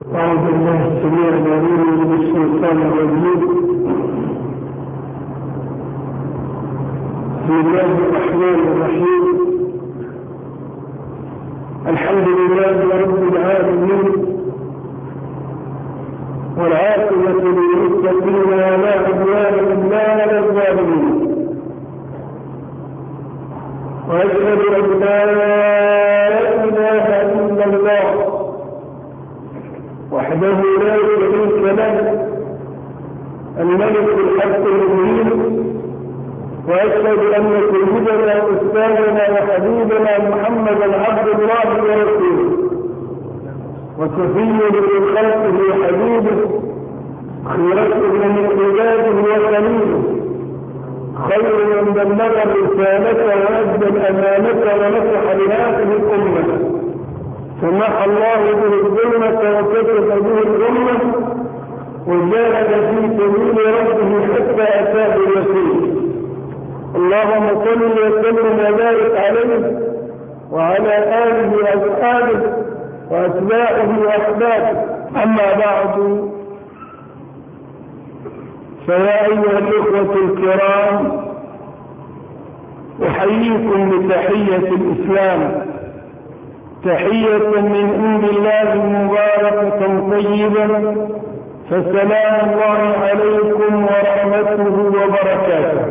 أعوذ بالله السميع العليم من الشيطان الرجيم. بسم الله الرحمن الرحيم. الحمد لله رب العالمين، والعاقبة للمتقين ولا عدوان إلا على الظالمين، وأشهد أن لا إله إلا الله وحده لا شريك له الملك الحق المبين، وأشهد أن سيدنا وأستاذنا وحبيبنا محمدا عبد الله ورسوله وصفيه من خلقه وحبيبه، خيرته من عباده وخليله، خير من بلغ الرسالة وأدى الأمانة ونصح لهذه الأمة، سمح الله به الظلمة وكتب به الأمة، وجاهد في سبيل ربه حتى أتاه اليقين. اللهم صل وسلم وبارك عليه وعلى آله وأصحابه وأتباعه وأحبابه. أما بعد، فيا أيها الإخوة الكرام، أحييكم بتحية الإسلام، تحية من عند الله مباركة طيبة، فسلام الله عليكم ورحمته وبركاته.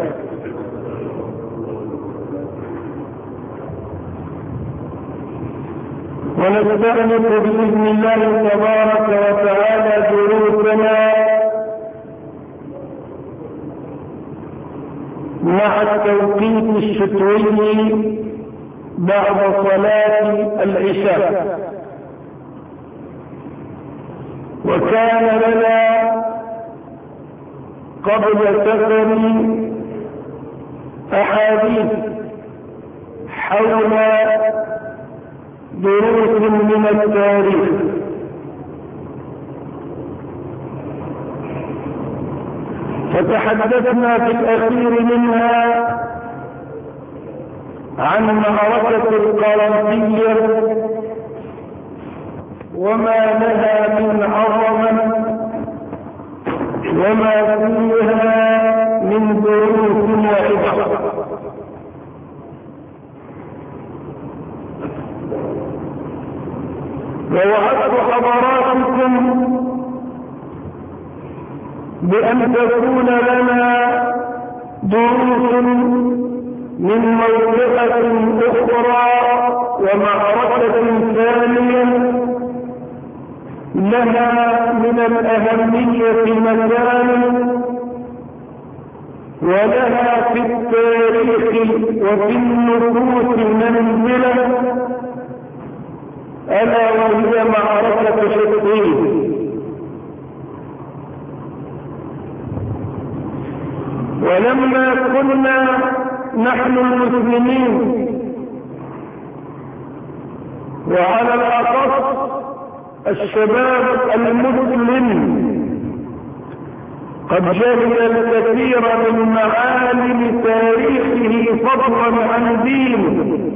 ونستأنف بإذن الله تبارك وتعالى دروسنا مع التوقيت الشتوي بعد صلاة العشاء. وكان لنا قبل سفر أحاديث حول دروس من التاريخ، فتحدثنا في الأخير منها عن معركة القرنطية وما لها من عظمة وما فيها من دروس وعبر. ووعدت حضراتكم بأن تكون لنا دروس من موقعة أخرى ومعركة ثانية لها من الأهمية مكان ولها في التاريخ وفي النفوس منزلة، ألا وهي معركة شتين. ولما كنا نحن المسلمين وعلى الأخص الشباب المسلم قد جهل الكثير من معالم تاريخه فضلا عن دينه،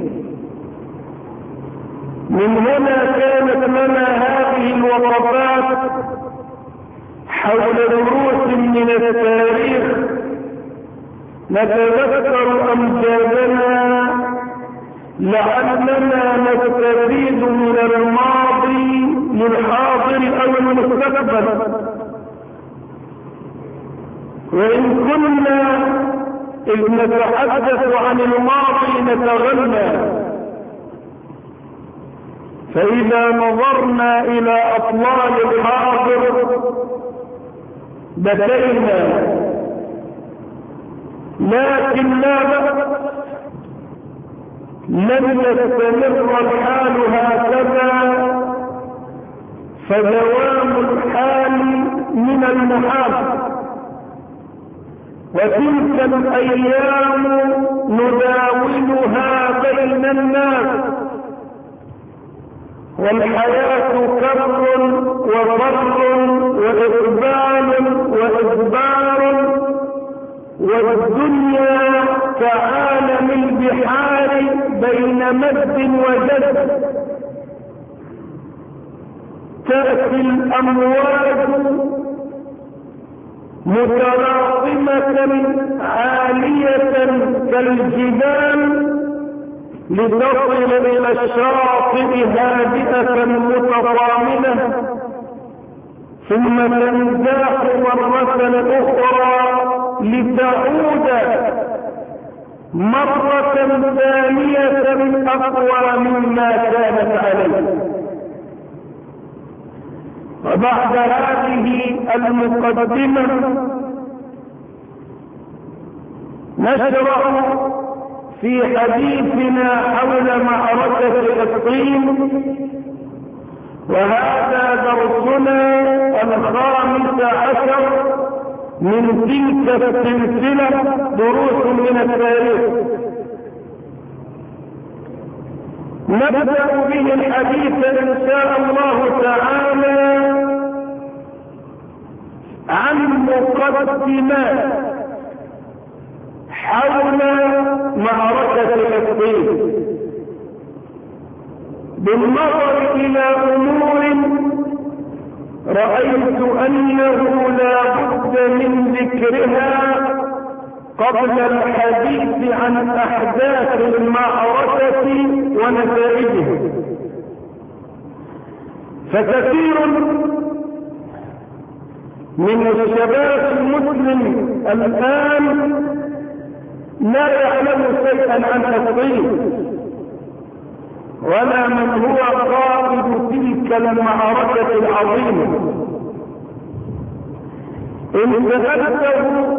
من هنا كانت لنا هذه الوقفات حول دروس من التاريخ نتذكر أمجادنا، لعلنا نستفيد من الماضي للحاضر أو المستقبل. وإن كنا إذ نتحدث عن الماضي نتغنى، فإذا نظرنا إلى أطلال الحاضر بكينا، لكن لا بأس، لن يستمر الحال هكذا، فدوام الحال من المحال، وتلك الأيام نداولها بين الناس، والحياة كر وفر وإقبال وإدبار، والدنيا كعالم البحار بين مد وجد، تأتي الأمواج متلاطمة عالية كالجبال لتصل إلى الشاطئ هادئة متضامنة، ثم تنزاح مرة أخرى لتعود مرة ثانية أقوى مما كانت عليه. وبعد هذه المقدمة نشرع في حديثنا حول معركة فلسطين، وهذا درسنا 15 من تلك السلسلة دروس من التاريخ. نبدأ به الحديث إن شاء الله تعالى عن مقدمات حول معركة فلسطين بالنظر إلى أمور رأيت أنه لا بد من ذكرها قبل الحديث عن أحداث المعركة ونتائجها. فكثير من الشباب المسلم الآن لا يعلم شيئا عن فلسطين ولا من هو قائد تلك المعركة العظيمة. إن سألته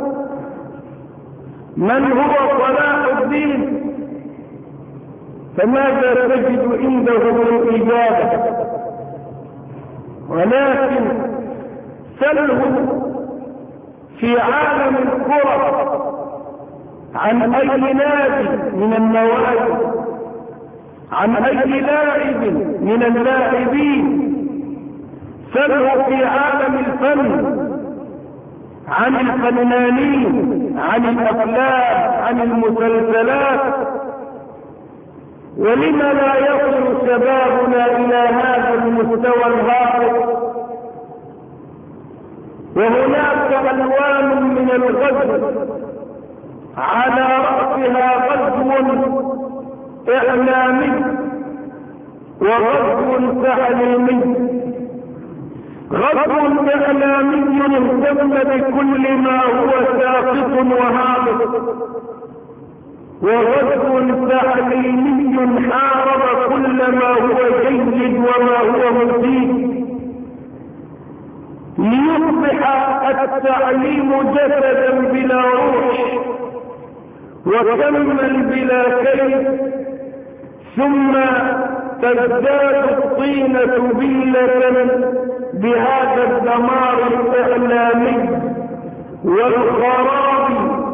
من هو صلاح الدين فماذا تجد عنده من إجابة؟ ولكن سله في عالم الكرة عن أي نادي من النوادي، عن أي لاعب من اللاعبين، سله في عالم الفن عن الفنانين، عن الأفلام، عن المسلسلات. ولما لا يصل شبابنا إلى هذا المستوى الهابط؟ وهناك ألوان من الغزو على رأسها غزو إعلامي وغزو تعليمي. غزو إعلامي اهتم بكل ما هو ساقط وهابط، وغزو تعليمي حارب كل ما هو جيد وما هو مفيد، ليصبح التعليم جسدا بلا روح وكمل بلا كيف، ثم تزداد الطينة بلة بهذا الدمار الإعلامي والخراب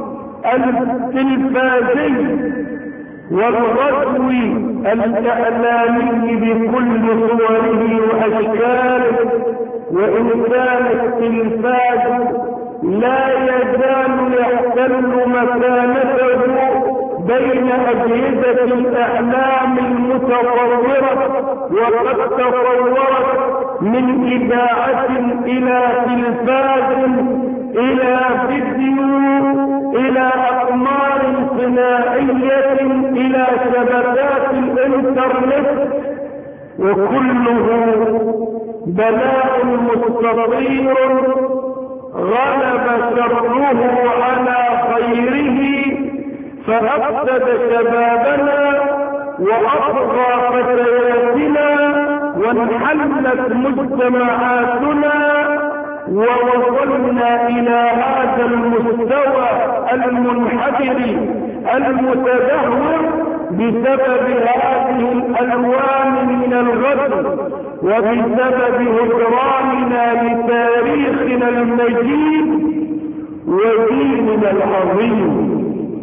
التلفازي والغزو الإعلامي بكل صوره وأشكاله. وإن كان التلفاز لا يزال يحتل مكانته بين أجهزة الإعلام المتطورة، وقد تطورت من إذاعة إلى تلفاز إلى فيديو إلى أقمار صناعية إلى شبكات الإنترنت، وكله بلاء مستطير غلب شره على خيره، فأفسد شبابنا وأطغى فتياتنا وانحلت مجتمعاتنا، ووصلنا إلى هذا المستوى المنحدر المتدهور بسبب هذه الألوان من الغزو وبسبب هجراننا لتاريخنا المجيد وديننا العظيم.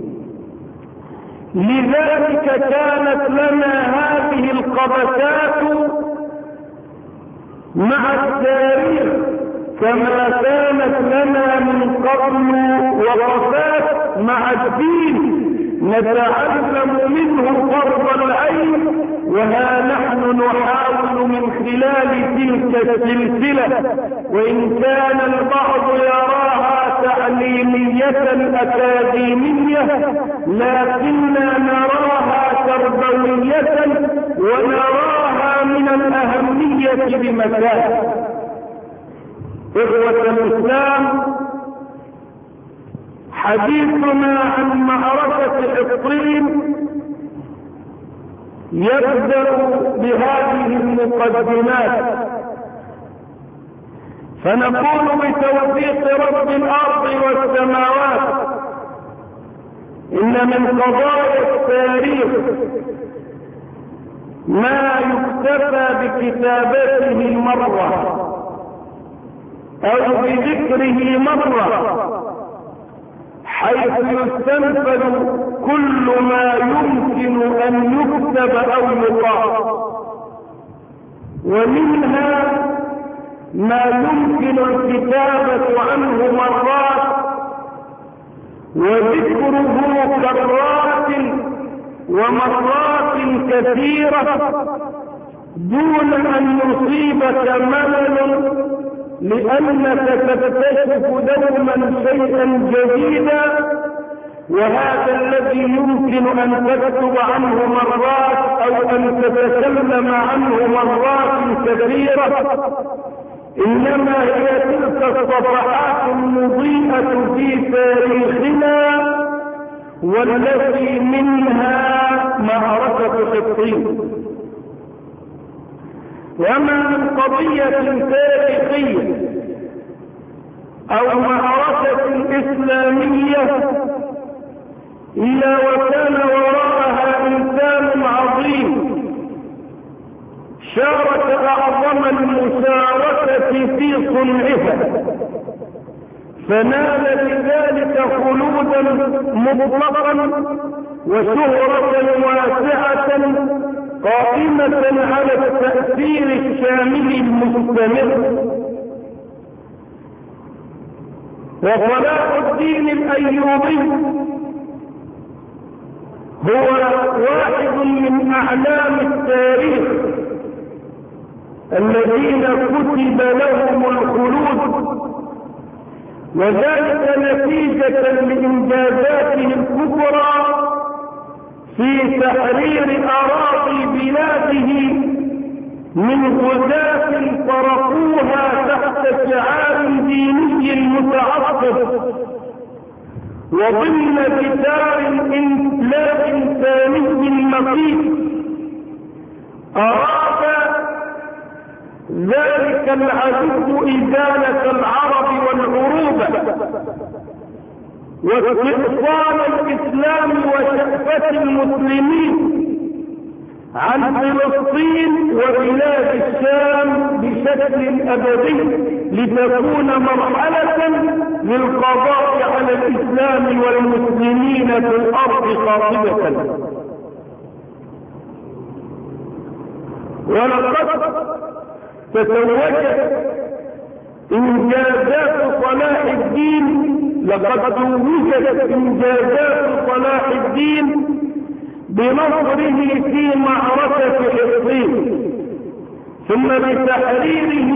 لذلك كانت لنا هذه القبسات مع التاريخ كما كانت لنا من قبل وقفات مع الدين نتعلم منه فرض العين، وها نحن نحاول العقل من خلال تلك السلسلة، وإن كان البعض يراها تعليمية أكاديمية، لكننا نراها تربوية ونراها من الأهمية بمكان. إخوة الإسلام، حديثنا عن معركة حطين يبدأ بهذه المقدمات، فنقول بتوفيق رب الأرض والسماوات إن من قضايا التاريخ ما يكتفى بكتابته مرة أو بذكره مرة، حيث يستنفذ كل ما يمكن أن يكتب أو يقال، ومنها ما يمكن الكتابة عنه مرات وذكره كرات ومرات كثيرة دون أن يصيبك ملل، لأنك تكتشف دوما شيئا جديدا، وهذا الذي يمكن أن تكتب عنه مرات أو أن تتكلم عنه مرات كثيرة، إنما هي تلك الصفحات المضيئة في تاريخنا، والتي منها معركة حطين. وما من قضية تاريخية أو معركة إسلامية إلا وكان وراءها إنسان عظيم شارك أعظم المشاركة في صنعها، فنال بذلك خلودا مطلقا وشهرة واسعة قائمة على التأثير الشامل المستمر. وصلاح الدين الأيوبي هو واحد من أعلام التاريخ الذين كتب لهم الخلود، وذلك نتيجة لإنجازاته الكبرى في تحرير أراضي بلاده من غزاة فرقوها تحت شعار ديني متعصب وضمن جدار لا إنساني مقيت. أراد ذلك العدو إزالة العرب والعروبة واستئصال الإسلام وشأفة المسلمين عن فلسطين وبلاد الشام بشكل أبدي، لتكون مرحلة للقضاء على الإسلام والمسلمين في الأرض قاطبة. ولقد تتوجد إنجازات صلاح الدين، لقد توجدت إنجازات صلاح الدين بنصره في معركة حطين، ثم بتحريره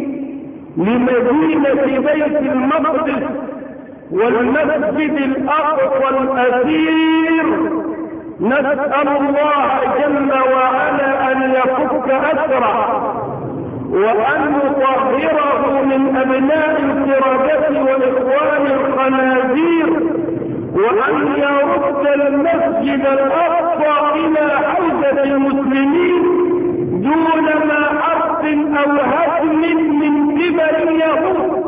لمدينة بيت المقدس والمسجد الأقصى الأثير. نسأل الله جل وعلا أن يفك أسره وأن يطهره من أبناء الكرادة والإخوان الخنازير، وأن يرد المسجد الأقصى إلى حوزة المسلمين دون ما حرف أو هدم من قبل اليهود.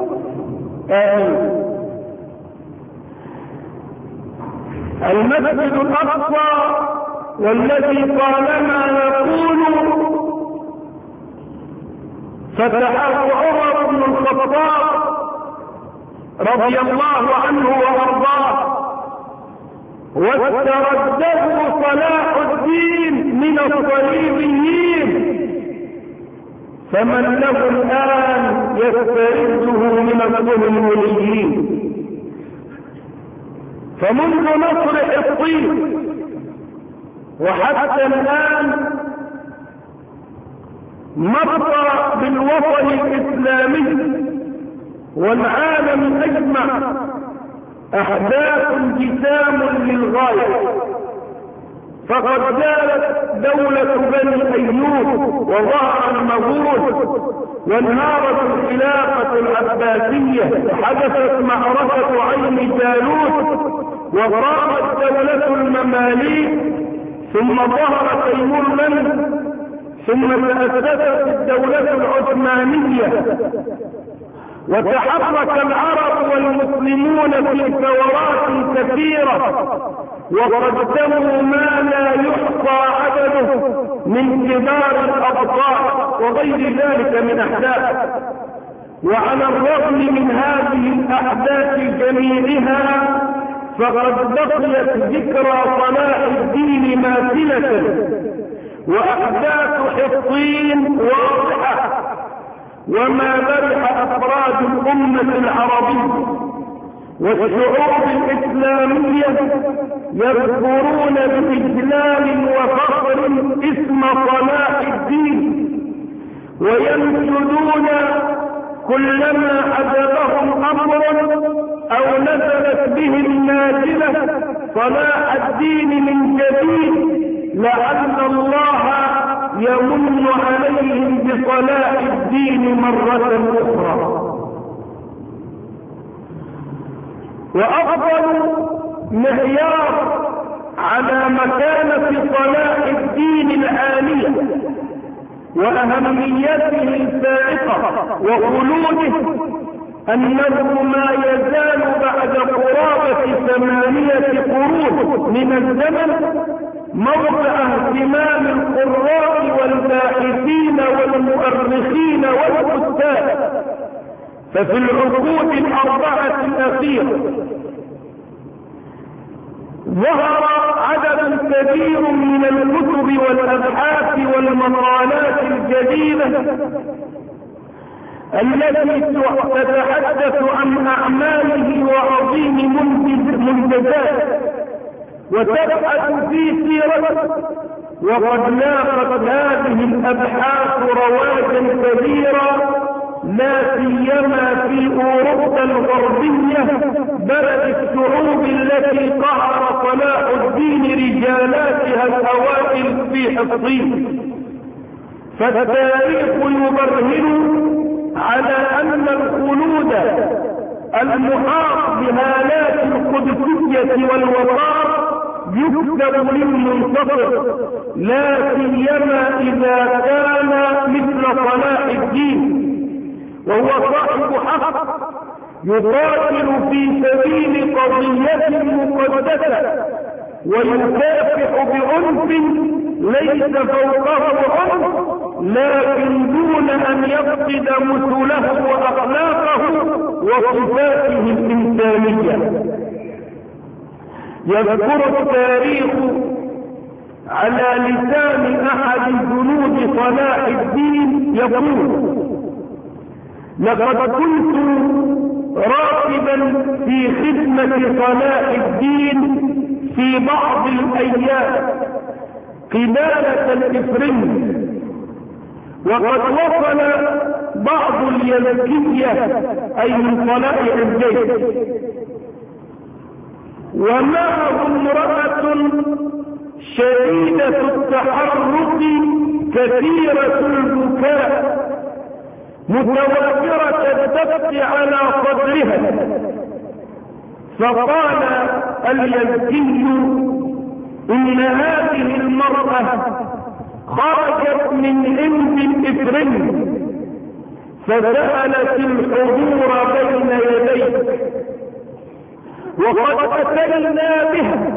المسجد الأقصى والذي طالما نقول فتحه عمر بن الخطاب رضي الله عنه وارضاه، واسترده صلاح الدين من الصليبيين، فمن له الآن يسترده من الصهيونيين. فمنذ نصر حطين وحتى الآن مر بالوطن الإسلامي والعالم أجمع أحداث جسام للغاية، فقد زالت دولة بني أيوب وظهر المغول، وانهارت الخلافة العباسية، حدثت معركة عين جالوت، وقامت دولة المماليك، ثم ظهر تيمور منه، ثم تأسست الدولة العثمانية، وتحرك العرب والمسلمون في ثورات كثيرة، وقدموا ما لا يحصى عدده من كبار الأبطال وغير ذلك من أحداث. وعلى الرغم من هذه الأحداث جميعها فقد بقيت ذكرى صلاح الدين ماثلة، وأحداث حطين واضحة، وما برح أفراد الأمة العربية والشعوب الإسلامية يذكرون بإجلال وفخر اسم صلاح الدين، وينشدون كلما حدثهم أمر أو نزلت بهم نازلة صلاح الدين من جديد، لعل الله يمن عليهم بصلاح الدين مرة أخرى. وأفضل معيار على مكانة صلاح الدين العالية وأهميته الفائقة وخلوده أنه ما يزال بعد قرابة 8 قرون من الزمن موضع اهتمام القراء والباحثين والمؤرخين والكتاب. ففي العقود ال4 الأخيرة ظهر عدد كبير من الكتب والأبحاث والمقالات الجديدة التي تتحدث عن أعماله وعظيم منجزاته وتبحث في سيرته، وقد لاقت هذه الأبحاث رواجا كبيرا لا سيما في أوروبا الغربية بلد الشعوب التي قهر صلاح الدين رجالاتها الأوائل في حصين. فالتاريخ يبرهن على أن الخلود المحاط بهالات القدسية والوقار يكتب للمنتصر، لا سيما إذا كان مثل صلاح الدين وهو صاحب حق يقاتل في سبيل قضية مقدسة ويكافح بعنف ليس فوقه عنف، لكن دون أن يفقد مثله وأخلاقه وصفاته الإنسانية. يذكر التاريخ على لسان أحد جنود صلاح الدين يقول: لقد كنت راكبا في خدمة صلاح الدين في بعض الأيام قبالة الإفرنج، وقد وصل بعض اليزكية أي من طلائع الجيش ومعه امرأة شديدة التحرك كثيرة البكاء متوفرة الدفء على صدرها. فقال اليزكي: إن هذه المرأة خرجت من عند الإفرنج فسألت الحضور بين يديك، وقد أتينا بها.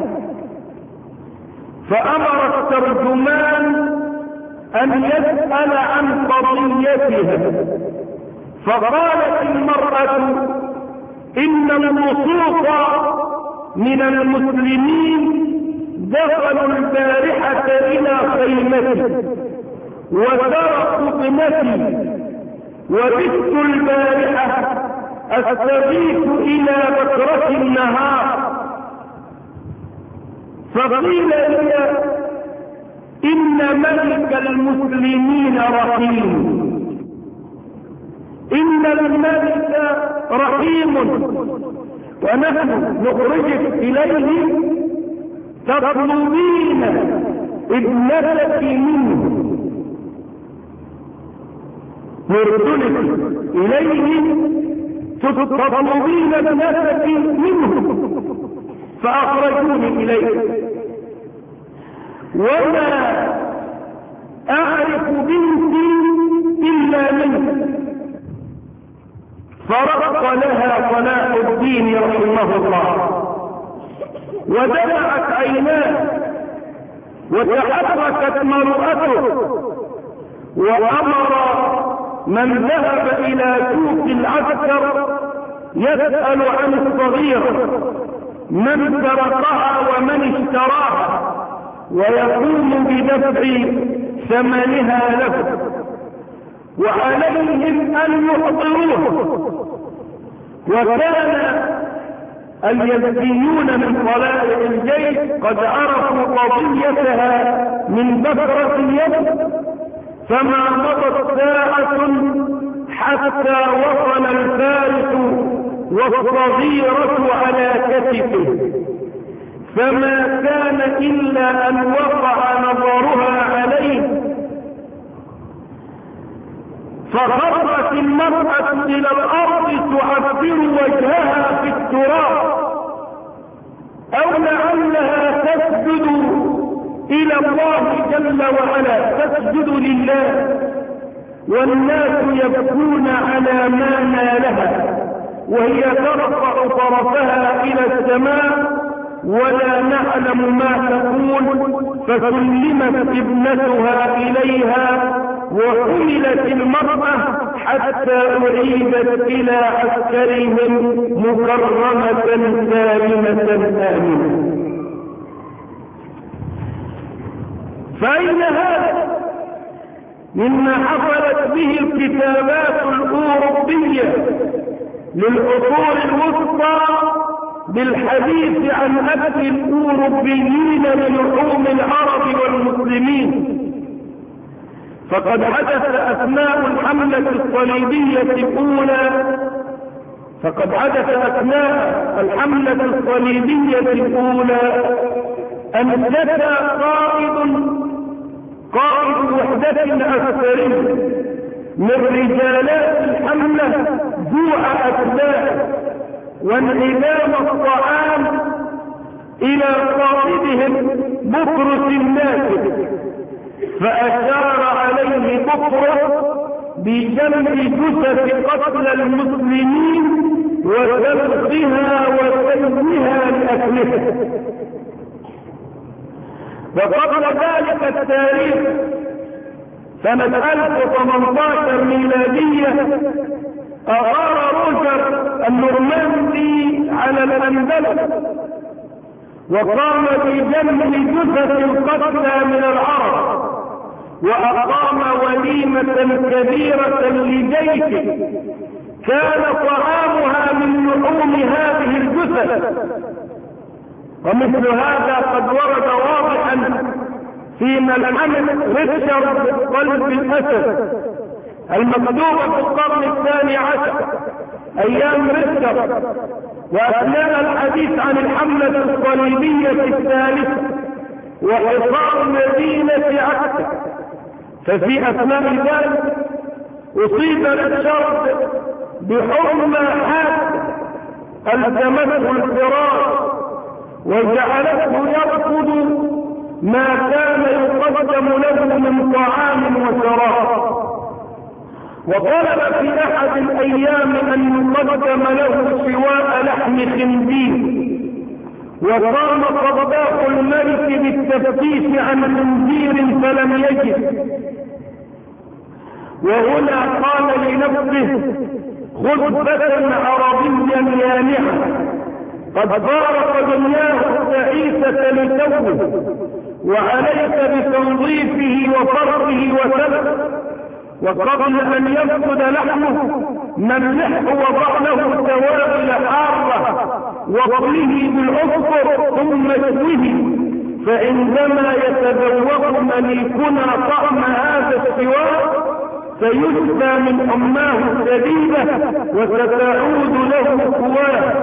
فأمر الترجمان أن يسأل عن قضيتها، فقالت المرأة: إن اللصوص من المسلمين دخلوا البارحة إلى خيمتي وسرقوا ابنتي، وبت البارحة أستغيث إلى بكرة النهار، فقيل لي: إن ملك المسلمين رحيم، إن الملك رحيم، ونحن نخرجك إليه تطلبين ابنتك منه، نرسلك إليه تطلبين ابنتك منه، فأخرجوني إليه وما أعرف بنتي إلا منه. فرق لها صلاح الدين رحمه الله، ودمعت عيناه وتحركت مرؤته، وأمر من ذهب إلى سوق العسكر يسأل عن الصغيرة من سرقها ومن اشتراها، ويقوم بدفع ثمنها له، وعليهم أن يحضروه. وكان اليزيديون من طلائع الجيش قد عرفوا قضيتها من بكرة اليد، فما مضت ساعة حتى وصل الفارس والصغيرة على كتفه، فما كان إلا أن وقع نظرها عليه، فخرت المرأة إلى الأرض تعبر وجهها في التراب، أو لعلها تسجد إلى الله جل وعلا، تسجد لله، والناس يبكون على ما نالها، وهي ترفع طرفها إلى السماء ولا نعلم ما تقول. فسلمت ابنتها إليها وحملت المرأة حتى أعيدت إلى عسكرهم مكرمة سالمة آمنة. فأين هذا مما حصلت به الكتابات الأوروبية للعصور الوسطى بالحديث عن أكل الأوروبيين للحوم العرب والمسلمين؟ فقد حدث أثناء الحملة الصليبية الأولى أن لدى قائد وحدة عسكري من رجالات الحملة جوع أسلاح وانعدام الطعام إلى قائدهم بطرس الناسك، فأشار عليه بطرس بجمع جثث قتل المسلمين وسلخها وسلمها لأكلها. وقبل ذلك التاريخ سنة 1018 ميلادية أغار روجر النورماندي على الأندلس وقام بجمع جثث القتلى من العرب، وأقام وليمة كبيرة لجيشه كان طعامها من لحوم هذه الجثث. ومثل هذا قد ورد واضحا في ملحمة ريتشارد قلب الأسد المكتوبة في القرن الثاني عشر أيام ريتشارد، وأثناء الحديث عن الحملة الصليبية الثالثة وحصار مدينة عكا. ففي أثناء ذلك أصيب ريتشارد بحمى حادة ألزمته الفراش وجعلته يرفض ما كان يقدم له من طعام وشراب، وطلب في أحد الأيام أن يقدم له سواء لحم خنزير، وقام طباخ الملك بالتفتيش عن خنزير فلم يجد. وهنا قال لنفسه: خذ فتى عربيا يانعا قد فارق دنياه التعيسة لتوه، وعليك بتنظيفه وفرقه وسلقه، وقبل أن يفقد لحمه ملحه وضع له توابل حارة واطله بالعصفر ثم اشوه، فعندما يتذوق مليكنا طعم هذا السواك سيشفى من أماه الشديدة وستعود له قواه.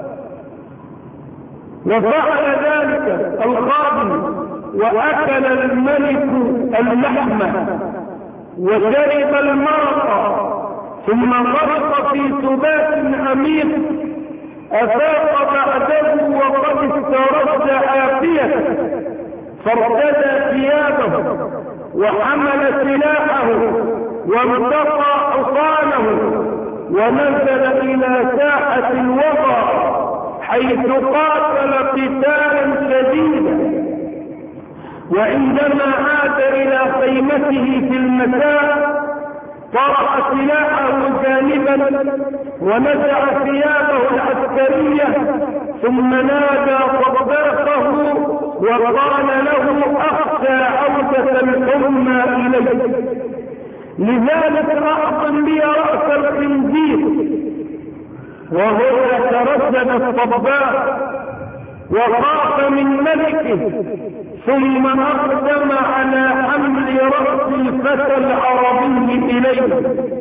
وفعل ذلك الخادم وأكل الملك اللحم وشرب المرق ثم غرق في سبات عميق. أفاق بعده وقد استرد عافيته فارتدى ثيابه وحمل سلاحه وامتقى حصانه ونزل إلى ساحة الوغى حيث قاتل قتالا شديدا. وعندما عاد إلى خيمته في المساء طرح سلاحه جانبا ونزع ثيابه العسكرية ثم نادى صداقه وقال له أخشى عودة الحمى إليه، لذلك أعطم لي رأس الخنزير. وهو يتردد الصباح وخاف من ملكه ثم أقدم على حمل رأس الفتى العربي إليه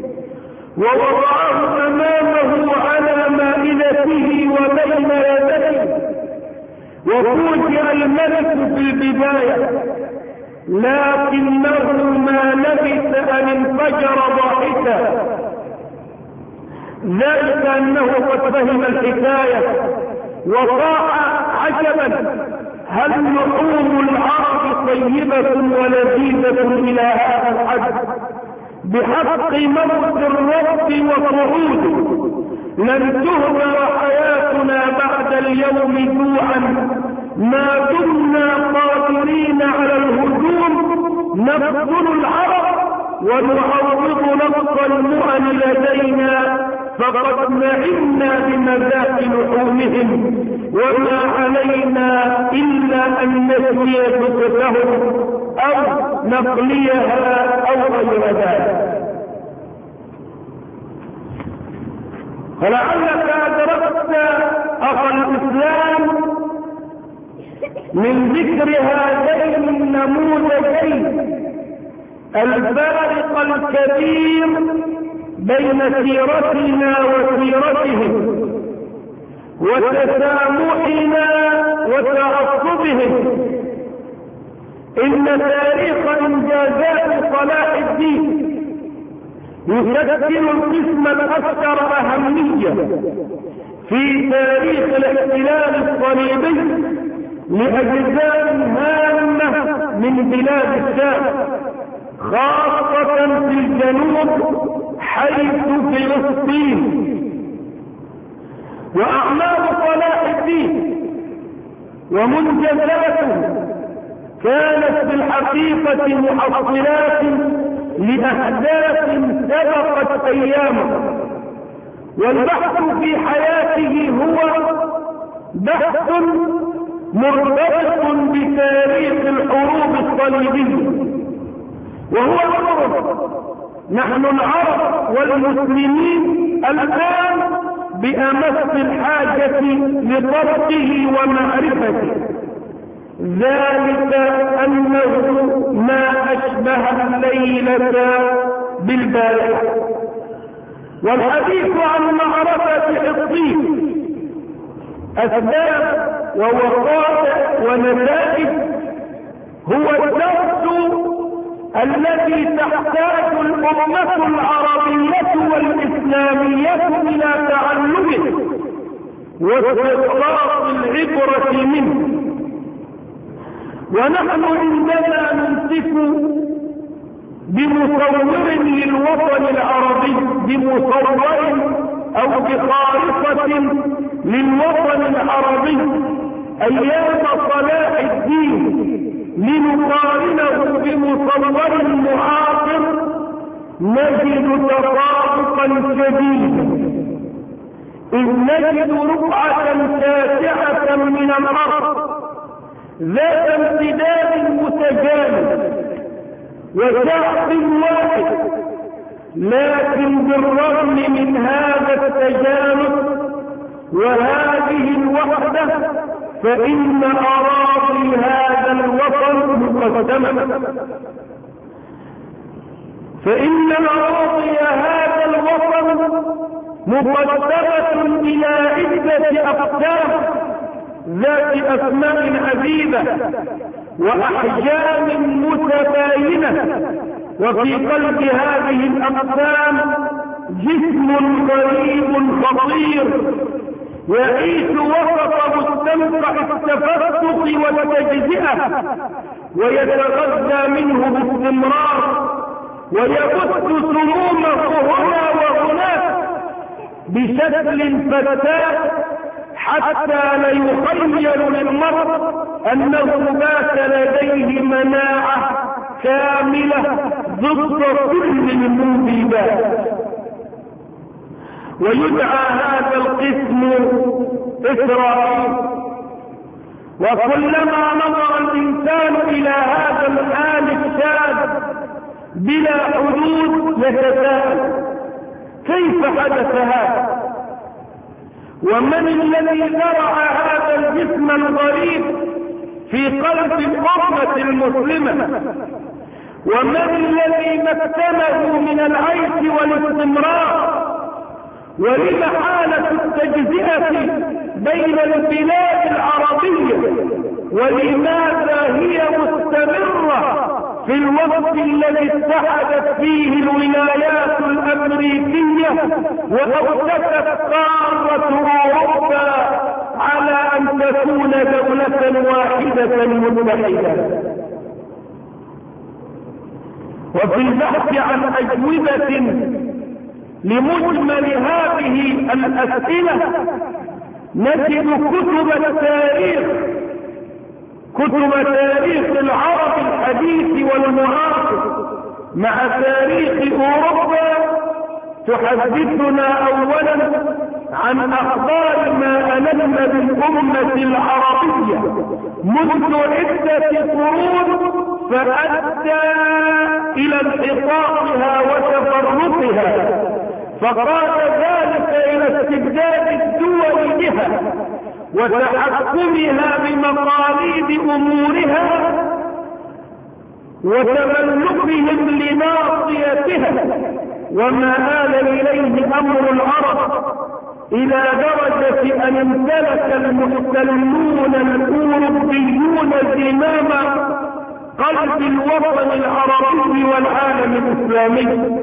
ووضعه أمامه على مائدته وبين يديه. وفوجئ الملك في البداية لكنه ما لبث أن انفجر ضاحكا، ذلك أنه قد فهم الحكاية وصاح عجبا هل لحوم العرب طيبة ولذيذة إلى هذا الحد بحق موت الرب وصعوده لن تهدر حياتنا بعد اليوم جوعا ما دمنا قادرين على الهجوم نقتل العرب ونعوض نقص المؤن لدينا فقد نعمنا بمذاق لحومهم وما علينا إلا أن نسمي جثتهم أو نقليها أو غير ذلك. فلعلك أدركت أخا الإسلام من ذكر هذين النموذجين الفارق الكبير بين سيرتنا وسيرتهم وتسامحنا وتعصبهم. إن تاريخ إنجازات صلاح الدين يشكل القسم الأكثر أهمية في تاريخ الاحتلال الصليبي لأجزاء هامة من بلاد الشام خاصة في الجنوب حيث فلسطين. وأعمال صلاح الدين ومنجزاته كانت في الحقيقة محصلات لأهداف سبقت أيامه، والبحث في حياته هو بحث مرتبط بتاريخ الحروب الصليبية وهو أمر نحن العرب والمسلمين الآن بأمس الحاجة لطرقه ومعرفته، ذلك أنه ما أشبه الليلة بالبارحة. والحديث عن معرفة حطين أسباب ووقائع ونتائج هو الدرس الذي تحتاج الأمة العربية والإسلامية إلى تعلمه واستخلاص العبرة منه. ونحن عندما نمسك بمصور للوطن العربي بمصور أو بخارطة للوطن العربي أيام صلاح الدين لنقارنه بمصور معاصر نجد تطابقا شديدا، إذ نجد رقعة شاسعة من الأرض ذات امتداد متجانس وشعب واحد، لكن بالرغم من هذا التجانس وهذه الوحدة فإن أراضي هذا الوطن مقدمة، فإن أراضي هذا الوطن مقدمة إلى عدة أقسام ذات أسماء عديدة وأحجام متباينة، وفي قلب هذه الأقسام جسم غريب خطير يعيش وسط مستنقع التفسق والتجزئة، ويتغذى منه باستمرار، ويبث سمومه هنا وهناك بشكل فتاك، حتى لا يخيل للمرء أنه بات لديه مناعة كاملة ضد كل الموجبات. ويدعى هذا القسم إسرائيل. وكلما نظر الإنسان إلى هذا الحال الشاذ بلا حدود يتساءل كيف حدث هذا؟ ومن الذي زرع هذا الجسم الغريب في قلب الأمة المسلمة؟ ومن الذي مكنه من العيش والاستمرار؟ ولم حالة التجزئة بين البلاد العربية؟ ولماذا هي مستمرة في الوقت الذي اتحدت فيه الولايات الأمريكية وأوشكت قارة أوروبا على أن تكون دولة واحدة متحدة؟ وفي البحث عن أجوبة لمجمل هذه الأسئلة نجد كتب تاريخ العرب الحديث والمعاصر مع تاريخ أوروبا تحدثنا أولا عن أخبار ما ألم بالأمة العربية منذ عدة قرون فأدى إلى انحطاطها وتفرقها، فقاد ذلك إلى استبداد الدول بها وتحكمها بمقاليد أمورها وتملكهم لناصيتها، وما آل إليه أمر العرب إلى درجة أن امتلك المحتلون الأوروبيون زمام قلب الوطن العربي والعالم الإسلامي.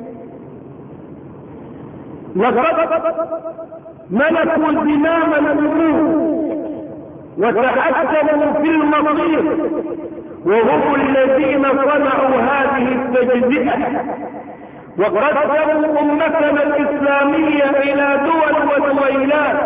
لقد ملكوا زمام الأمور وتحكموا في المصير، وهم الذين صنعوا هذه التجزئة وقسموا أمتنا الإسلامية إلى دول ودويلات،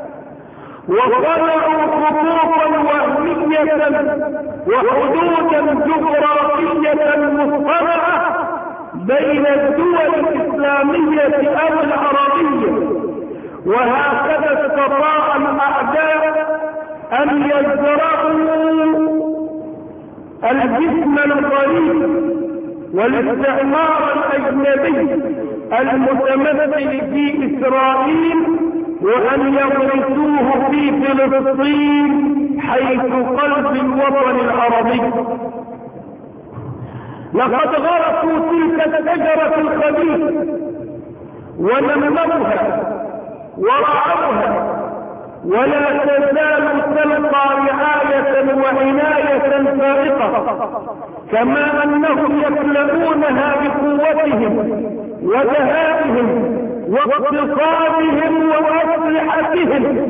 وصنعوا خطوطا وهمية وحدودا جغرافية مصطنعة بين الدول الإسلامية أو العربية. وهكذا استطاع الأعداء أن يزرعوا الجسم الغريب والاستعمار الأجنبي المتمثل في إسرائيل وأن يغرسوه في فلسطين حيث قلب الوطن العربي. لقد غرسوا تلك الشجرة الخبيثة ونموها ورعوها، ولا تزال تلقى رعاية وعناية فائقة، كما أنهم يخلقونها بقوتهم ودهائهم واقتصادهم وأسلحتهم.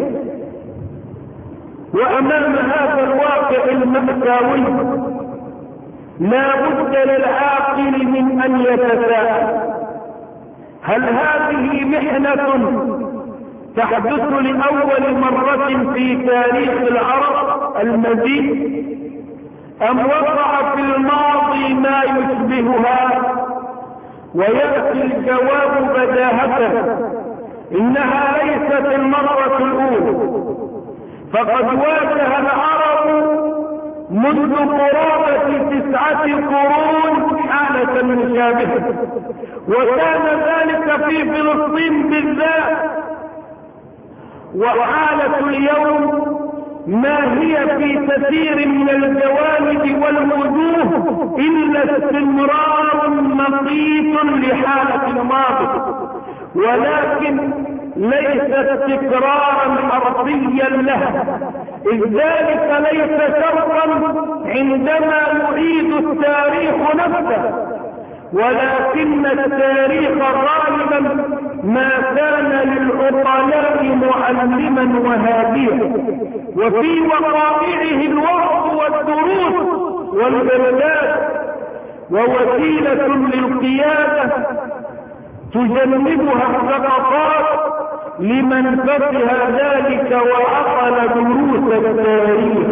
وأمام هذا الواقع المأساوي لا بد للعاقل من أن يتساءل: هل هذه محنة تحدث لأول مرة في تاريخ العرب المجيد، أم وقع في الماضي ما يشبهها؟ ويأتي الجواب بداهة: إنها ليست المرة الأولى، فقد واجه العرب منذ قرابة 9 قرون حالة مشابهة، وكان ذلك في فلسطين بالذات. وحالة اليوم ما هي في كثير من الجوانب والوجوه إلا استمرار مقيت لحالة الماضي، ولكن ليس تكرارا حرفيا له، إذ ذلك ليس شرطا عندما يعيد التاريخ نفسه، ولكن التاريخ غالبا ما كان للعقلاء معلما وهاديا، وفي وقائعه الوعظ والدروس والإرشاد، ووسيلة للقيادة تجنبها السقطات لمن فقه ذلك وعقل دروس التاريخ.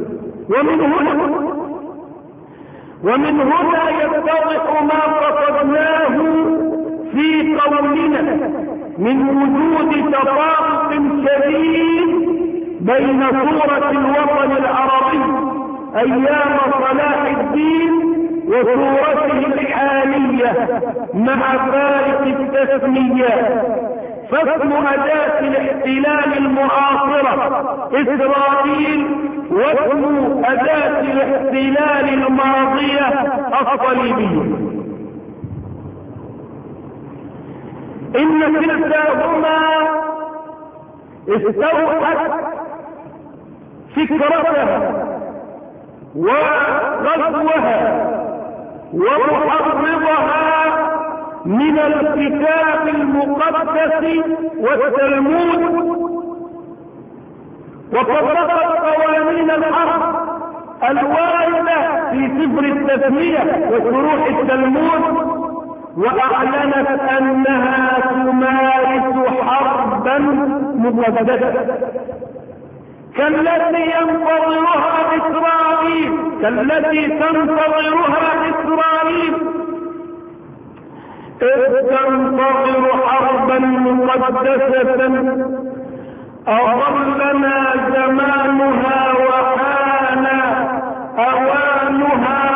ومن هنا يتضح ما قصدناه في قولنا من وجود تفاوت شديد بين صورة الوطن العربي أيام صلاح الدين وصورته الحالية مع فارق التسميات. فاسم أداة الاحتلال المعاصرة إسرائيل، واسم أداة الاحتلال الماضية الصليبية. إن كلتاهما استوحت فكرتها وغزوها ومحرضها من الكتاب المقدس والتلمود، وطبقت قوانين الحرب الواردة في سفر التسمية وشروح التلمود، وأعلنت أنها تمارس حربا مقدسة كالتي ينتظرها إسرائيل، كالتي تنتظرها إسرائيل، إذ تنتظر حربا مقدسة أظلنا زمانها وحان أوانها،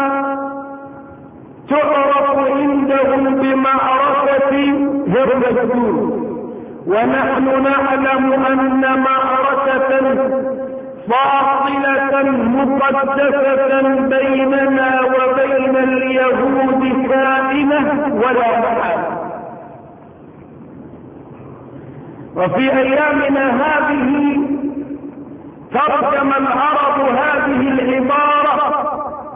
تعرف عندهم بمعركة هربتون، ونحن نعلم أن معركة فاصلة مقدسة بيننا وبين اليهود كائنة ولا محالة. وفي أيامنا هذه ترجم العرب هذه العبارة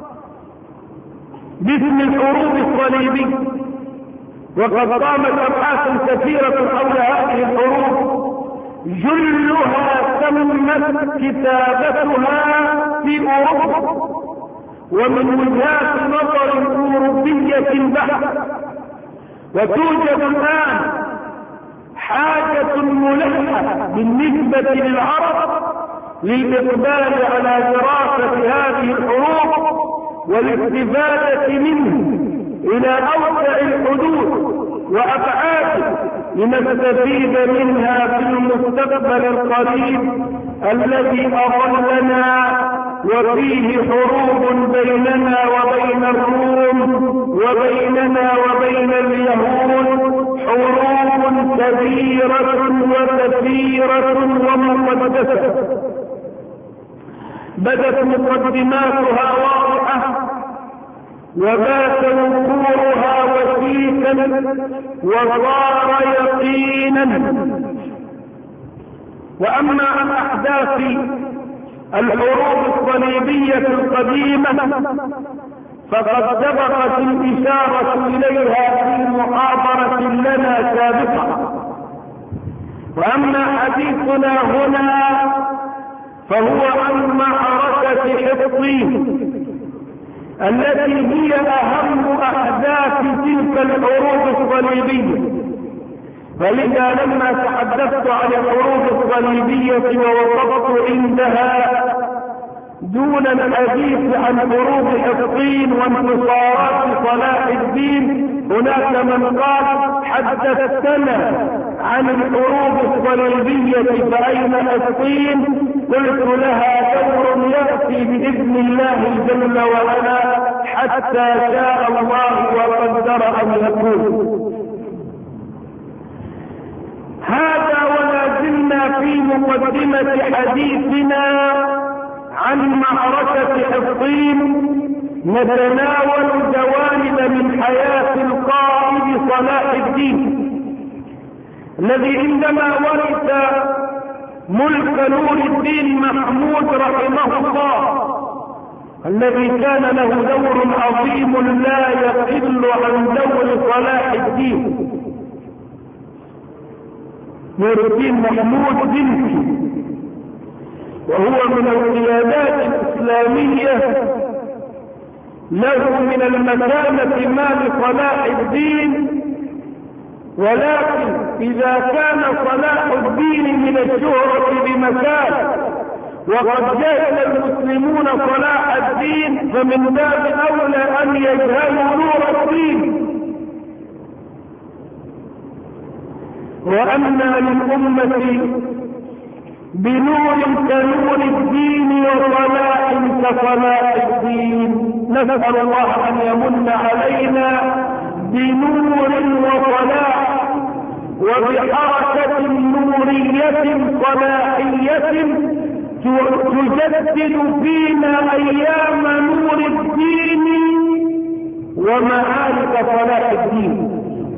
باسم الحروب الصليبية، وقد قامت أبحاث كثيرة حول هذه الحروب جلها تمت كتابتها في أوروبا ومن وجهات نظر أوروبية بحتة، وتوجد الآن حاجة ملحة بالنسبة للعرب للإقبال على دراسة هذه الحروب والاستفادة منه إلى أوسع الحدود وأبعاد لنستفيد منها في المستقبل القريب الذي أظلنا وفيه حروب بيننا وبين الروم وبيننا وبين اليهود، حروب كبيرة وكثيرة ومقدسة بدت مقدماتها واضحة وبات وقوعها وثيقا وصار يقينا. وأما عن أحداث الحروب الصليبية القديمة فقد سبقت الإشارة إليها في محاضرة لنا سابقة، وأما حديثنا هنا فهو عن معركة حطين التي هي أهم أحداث تلك الحروب الصليبية. فلذا لما تحدثت عن الحروب الصليبية ووقفت عندها دون الحديث عن حروب حطين وانتصارات صلاح الدين، هناك من قال حدثتنا عن الحروب الصليبية فأين حطين؟ قلت لها دور يأتي بإذن الله جل وعلا حتى شاء الله وقدر أن يكون. هذا ولا زلنا في مقدمة حديثنا عن معركة حطين نتناول جوانب من حياة القائد صلاح الدين الذي عندما ورث ملك نور الدين محمود رحمه الله الذي كان له دور عظيم لا يقل عن دور صلاح الدين نور الدين محمود بنتي، وهو من القيادات الإسلامية له من المكانة ما لصلاح الدين، ولكن إذا كان صلاح الدين من الشهرة بمكان وقد جهل المسلمون صلاح الدين فمن باب أولى أن يجهلوا نور الدين. وأن للأمة بنور كنور الدين وصلاح كصلاح الدين. نسأل الله أن يمن علينا بنور وصلاح وبحركة نورية صلاحية تجدد فينا أيام نور الدين ومعارك صلاح الدين.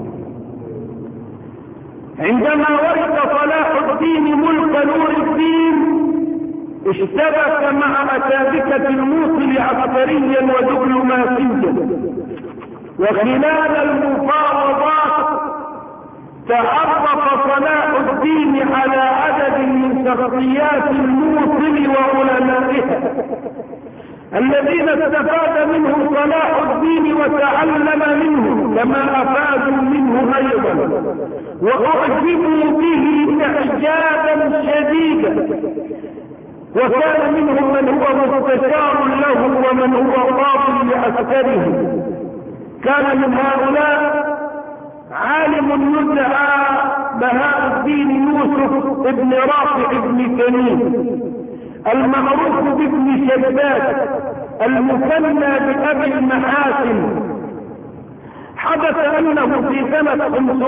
عندما ورث صلاح الدين ملك نور الدين اشتبك مع أساتذة الموصل عسكريا ودبلوماسيا، وخلال المفاوضات تعرف صلاح الدين على عدد من شخصيات الموصل وعلمائها الذين استفاد منهم صلاح الدين وتعلم منهم كما أفادوا منه أيضا، وأعجبوا به إعجابا شديدا. وكان منهم من هو مستشار له ومن هو قاضي لعسكره. كان من هؤلاء عالم يدعى بهاء الدين يوسف ابن رافع بن تميم المعروف بابن شداد المثنى بأبي المحاسن. حدث أنه في سنة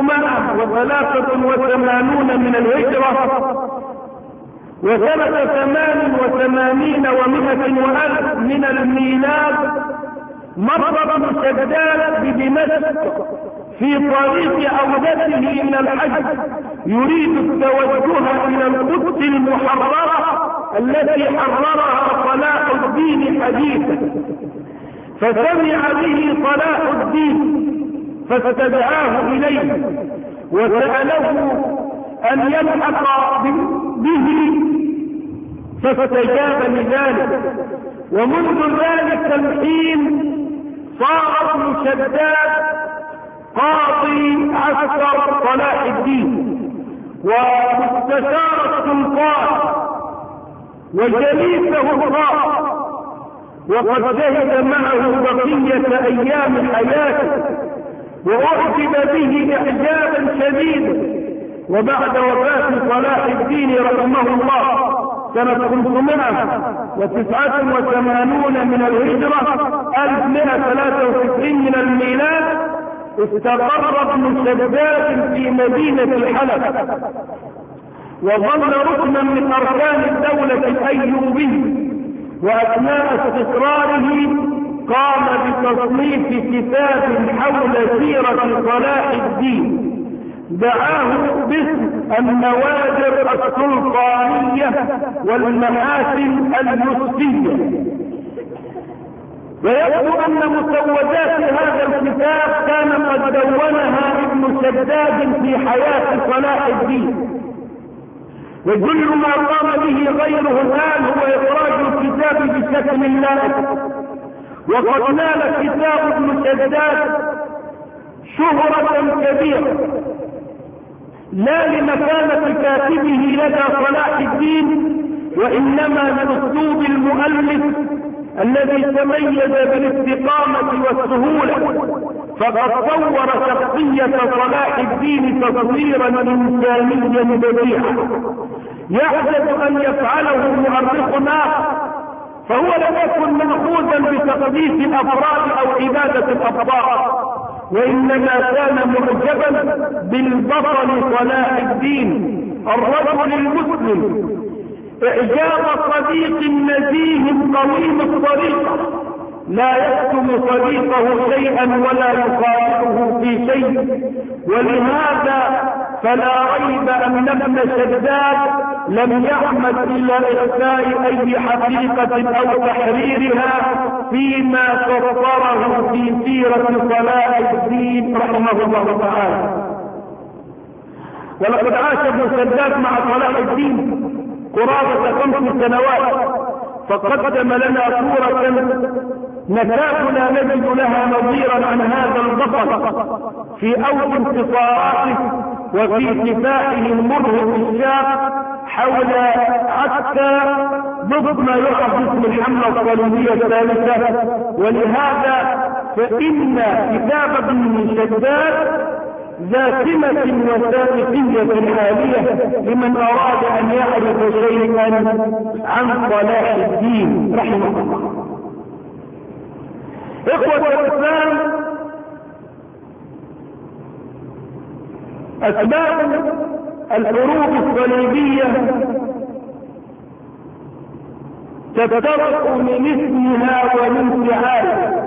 583 من الهجرة وسنة 88 و100 وألف من الميلاد مر ابن شداد بدمشق في طريق عودته إلى الحج يريد التوجه إلى القدس المحررة التي حررها صلاح الدين حديثا، فسمع به صلاح الدين فاستدعاه إليه وسأله أن يلحق به فاستجاب لذلك. ومنذ ذلك الحين صار ابن شداد قاضي عسكر صلاح الدين ومستشار السلطان وجليسه الخاص، وقد شهد معه بقية أيام حياته وأعجب به إعجابا شديدا. وبعد وفاة صلاح الدين رحمه الله سنة 589 من الهجرة 1193 من الميلاد استقر ابن شداد في مدينة الحلب وظل ركنا من أركان الدولة الأيوبية. وأثناء استقراره قام بتصنيف كتاب حول سيرة صلاح الدين دعاه باسم النوادر السلطانية والمحاسن اليوسفية. ويبدو أن مسودات هذا الكتاب كان قد دونها ابن شداد في حياة صلاح الدين، وكل ما قام به غيره الآن هو إخراج الكتاب بشكل لائق. وقد نال كتاب ابن شداد شهرة كبيرة لا لمكانة كاتبه لدى صلاح الدين وإنما لأسلوب المؤلف الذي تميز بالاستقامة والسهولة، فقد صور شخصية صلاح الدين تصويرا إنسانيا بديعا يحدث أن يفعله مؤرخ آخر، فهو لم يكن مأخوذا بتقديس الأفراد أو عبادة الأفراد، وإنما كان معجبا بالبطل صلاح الدين الرجل المسلم إعجاب صديق نزيه قويم الطريقة لا يكتم صديقه شيئا ولا يخالفه في شيء. ولهذا فلا ريب أن ابن شداد لم يعمد إلى إخفاء أي حقيقة أو تحريرها فيما فسره في سيرة صلاح الدين رحمه الله تعالى. ولقد عاش ابن شداد مع صلاح الدين قرابة 5 سنوات، فقدم لنا صورة نكاد لا نجد لها نظيرا عن هذا البطل في أوج انتصاراته وفي كفاحه المرهق الشاق حول عسكر ضد ما يعرف باسم الحملة الصليبية الثالثة. ولهذا فإن كتاب ابن شداد ذا سمة وثائقية عالية لمن أراد أن يعرف شيئا عن صلاح الدين رحمه الله. إخوة الإسلام، أسباب الحروب الصليبية تتطرق من اسمها ومن فعالها،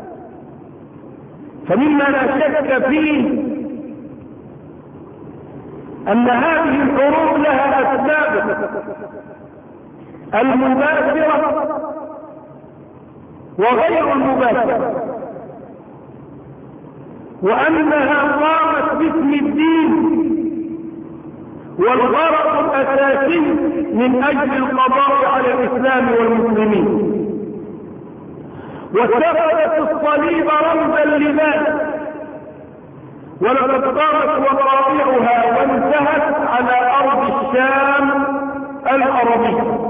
فمما لا شك فيه أن هذه الحروب لها أسباب المباشرة وغير المباشرة، وأنها قامت باسم الدين والغرض الأساسي من أجل القضاء على الإسلام والمسلمين، واتخذت الصليب رمزا لذلك، ولقد قامت وقائعها وانتهت على أرض الشام العربية.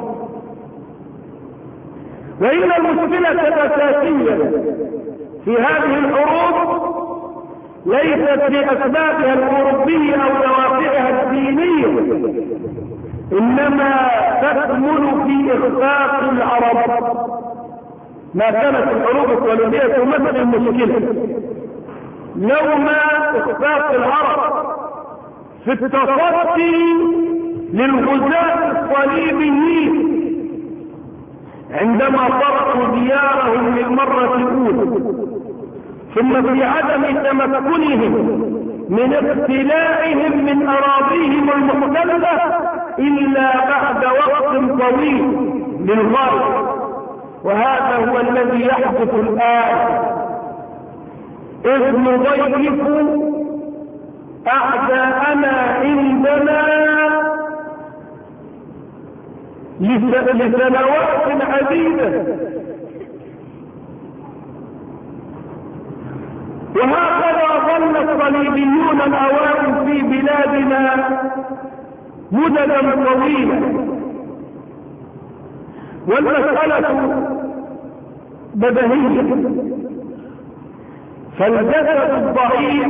وإن المشكلة الأساسية في هذه الحروب ليست لأسبابها الأوروبية أو دوافعها الدينية، إنما تكمن في إخفاق العرب. ما كانت الحروب الصليبية تمثل المشكلة لولا إخفاق العرب في التصدي للغزاة الصليبيين عندما طرقوا ديارهم للمرة الأولى، ثم في عدم تمكنهم من ابتلاعهم من أراضيهم المحتلة إلا بعد وقت طويل للغاية. وهذا هو الذي يحدث الآن، إذ نضيف أعداءنا عندنا لسنوات عديدة، وهكذا ظل الصليبيون الأوائل في بلادنا مددا طويلة. والمسألة بديهية، فالجسد الضعيف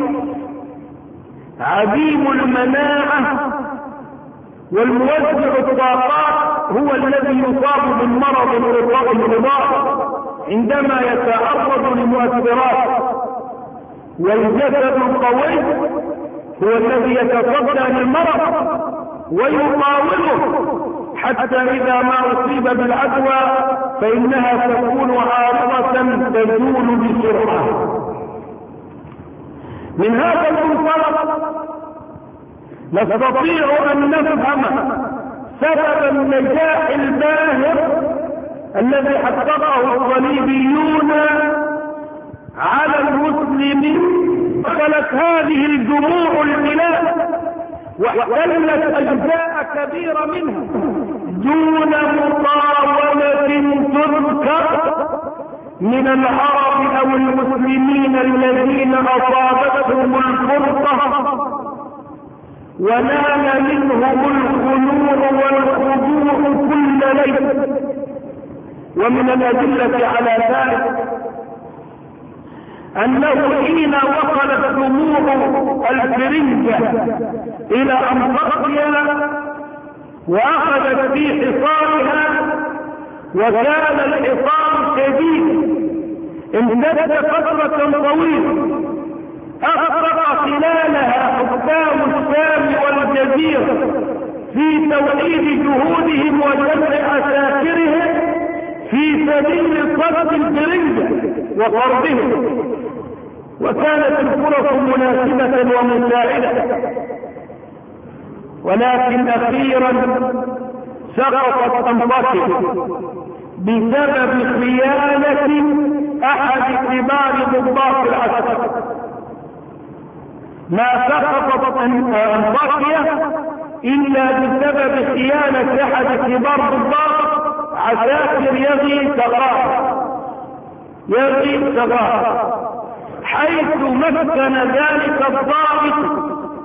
عديم المناعة والموزع الطاقات هو الذي يصاب بالمرض المضاعف عندما يتعرض لمؤثرات، والجسد القوي هو الذي يتصدى للمرض ويقاومه حتى إذا ما أصيب بالعدوى فإنها تكون عارضة تزول بسرعة. من هذا المنطلق نستطيع أن نفهم سبب النجاح الباهر الذي حققه الصليبيون على المسلمين. دخلت هذه الجموع البلاد واحتلت أجزاء كبيرة منها دون مقاومة تذكر من العرب أو المسلمين الذين أصابتهم الفرقة ونال منهم الخنوع والخضوع كل ليل. ومن الأدلة على ذلك أنه حين وصلت جموع الفرنجة إلى أنطاكيا وأخذت في حصارها، وكان الحصار شديد امتد فترة طويلة أخرق خلالها حكام الشام والجزيرة توحيد جهودهم وجمع أساكرهم في سبيل صد الفرنجة وطردهم، وكانت الفرص مناسبة ومساعدة، ولكن أخيرا سقطت أنطاكيا بسبب خيانة أحد كبار ضباط العسكر. ما سقطت أنطاكيا إلا بسبب خيانة أحد كبار ضباط عساكر يغي ثغار، حيث مكن ذلك الضابط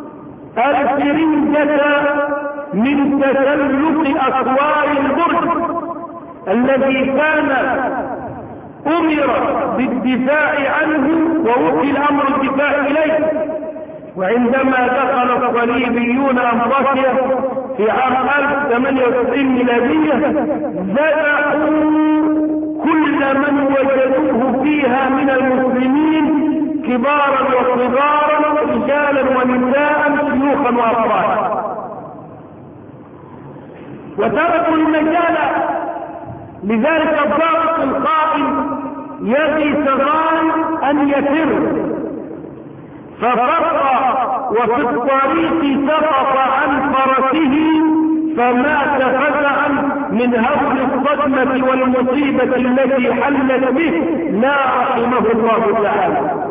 الفرنجة من تسلق أسوار البرج الذي كان أمر بالدفاع عنه ووكل أمر الدفاع إليه. وعندما دخل الصليبيون أنطاكيا في عام 1098 ميلادية ذبحوا كل من وجدوه فيها من المسلمين، كبارا وصغارا، رجالا ونساء، شيوخا وأطفالا، وتركوا المجال لذلك الضابط القائم يغي ثغار أن يفر، ففر وفي الطريق سقط عن فرسه فمات فزعا من هول الصدمة والمصيبة التي حلت به، لا رحمه الله تعالى.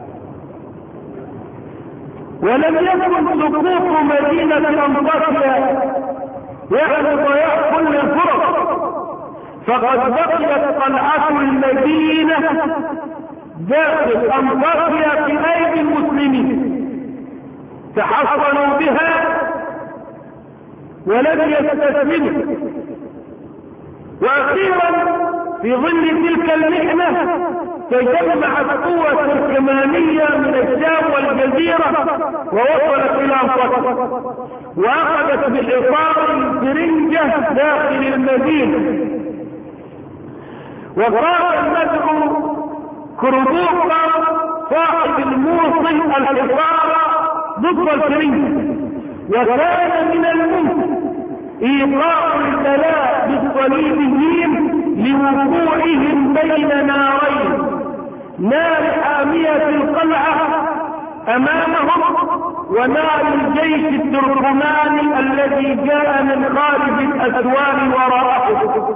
ولم يكن سقوط مدينة أنطاكيا يعني ضياع كل الفرص، فقد بقيت قلعة المدينة داخل أنطاكيا في أيدي المسلمين، تحصنوا بها ولم يستسلموا. وأخيرا في ظل تلك المحنة تجمعت قوة تركمانية من الشام والجزيرة ووصلت إلى أنطاكيا، وأخذت بحصار الفرنجة داخل المدينة. وقال المدعو كردوقا صاحب الموصل الحصار ضد الفرنجة، وكان من الممكن إيقاع البلاء بالصليبيين لوقوعهم بين نارين، نار حامية القلعة أمامهم ونار الجيش التركماني الذي جاء من خارج الأسوار وراءهم.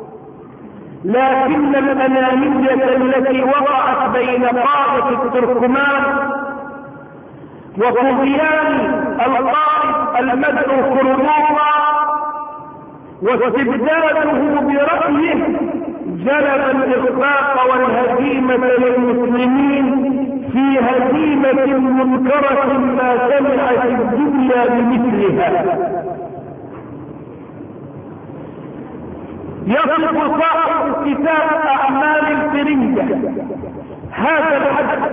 لكن الأنانية التي وقعت بين قادة التركمان وطغيان القائد المدعو كردوقا واستبداده برأيه جلب الإخفاق والهزيمة للمسلمين في هزيمة منكرة ما سمعت الدنيا بمثلها. يصف صاحب كتاب أعمال الفرنجة هذا الحدث،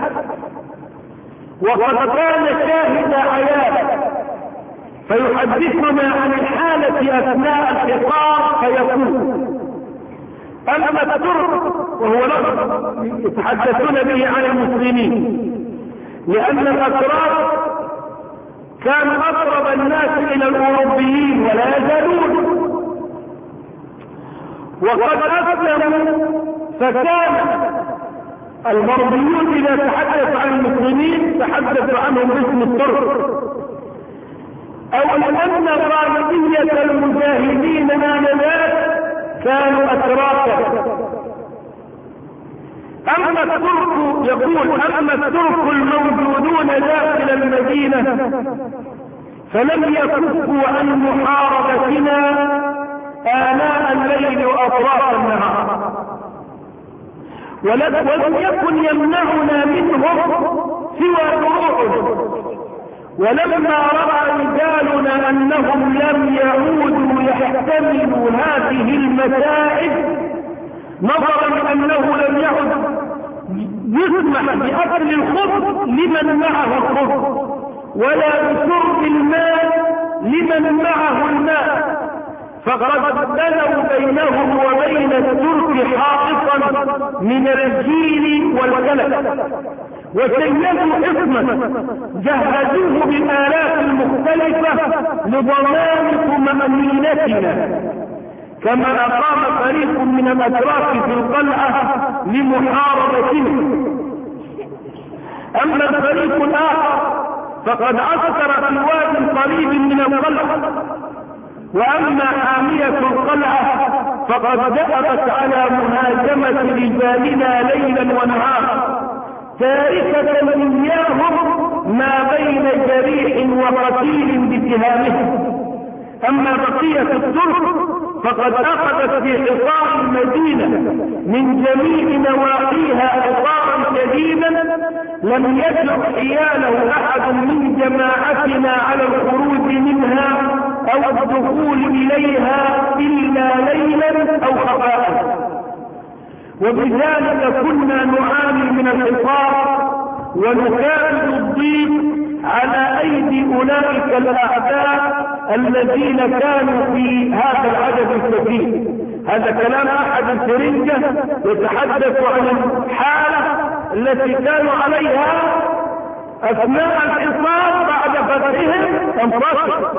وقد كان شاهد عيان، فيحدثنا عن الحالة أثناء الحصار فيقول: أما الترك، وهو لفظ يتحدثون به عن المسلمين، لأن الأتراك كانوا أقرب الناس إلى الأوروبيين ولا يزالون، وقد أسلموا، فكان المرضيون إذا تحدث عن المسلمين تحدث عنهم باسم الترك، أو لأن غالبية المجاهدين آنذاك كانوا أتراكا. أما الترك، يقول: أما الترك الموجودون داخل المدينة فلم يكفوا عن محاربتنا آناء الليل وأطراف النهار، ولم يكن يمنعنا منهم سوى دروعهم. ولما رأى رجالنا أنهم لم يعودوا يحتملوا هذه المتاعب، نظرا أنه لم يعد يسمح بأكل الخبز لمن معه الخبز ولا بشرب الماء لمن معه الماء، فقد بنوا بينهم وبين الترك حائطا من الجيل والكلف، وسيدوا حصنا جهزوه بالآلات المختلفة لضمان طمأنينتنا، كما أقام فريق من الأتراك في القلعة لمحاربتنا. أما الفريق الآخر فقد عسكر في واد قريب من القلعة، وأما حامية القلعة فقد دأبت على مهاجمة رجالنا ليلا ونهارا، تاركة إياهم ما بين جريح وقتيل بسهامهم. أما بقية الترك فقد أخذت في حصار المدينة من جميع نواحيها حصارا شديدا لم يجرؤ حياله أحد من جماعتنا على الخروج منها أو الدخول إليها إلا ليلا أو خفاء. وبذلك كنا نعاني من الحصار ونكابد الضيق على أيدي أولئك الأعداء الذين كانوا في هذا العدد الكثير. هذا كلام أحد الفرنجة يتحدث عن الحالة التي كانوا عليها أثناء الحصار بعد فتحهم انفصل.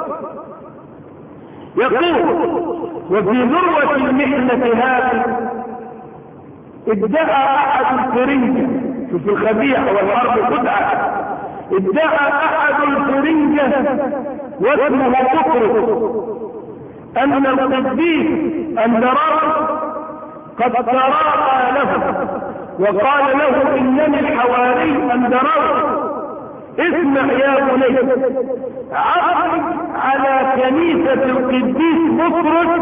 يقول: وفي ذروة المحنة هذه ادعى أحد الفرنجة، في الخبيئة والحرب خدعة، ادعى أحد الفرنجة واسمه بطرس أن القديس أندراوس قد تراءى له وقال له: إنني الحواري أندراوس، اسمع يا بني، عرض على كنيسة القديس بطرس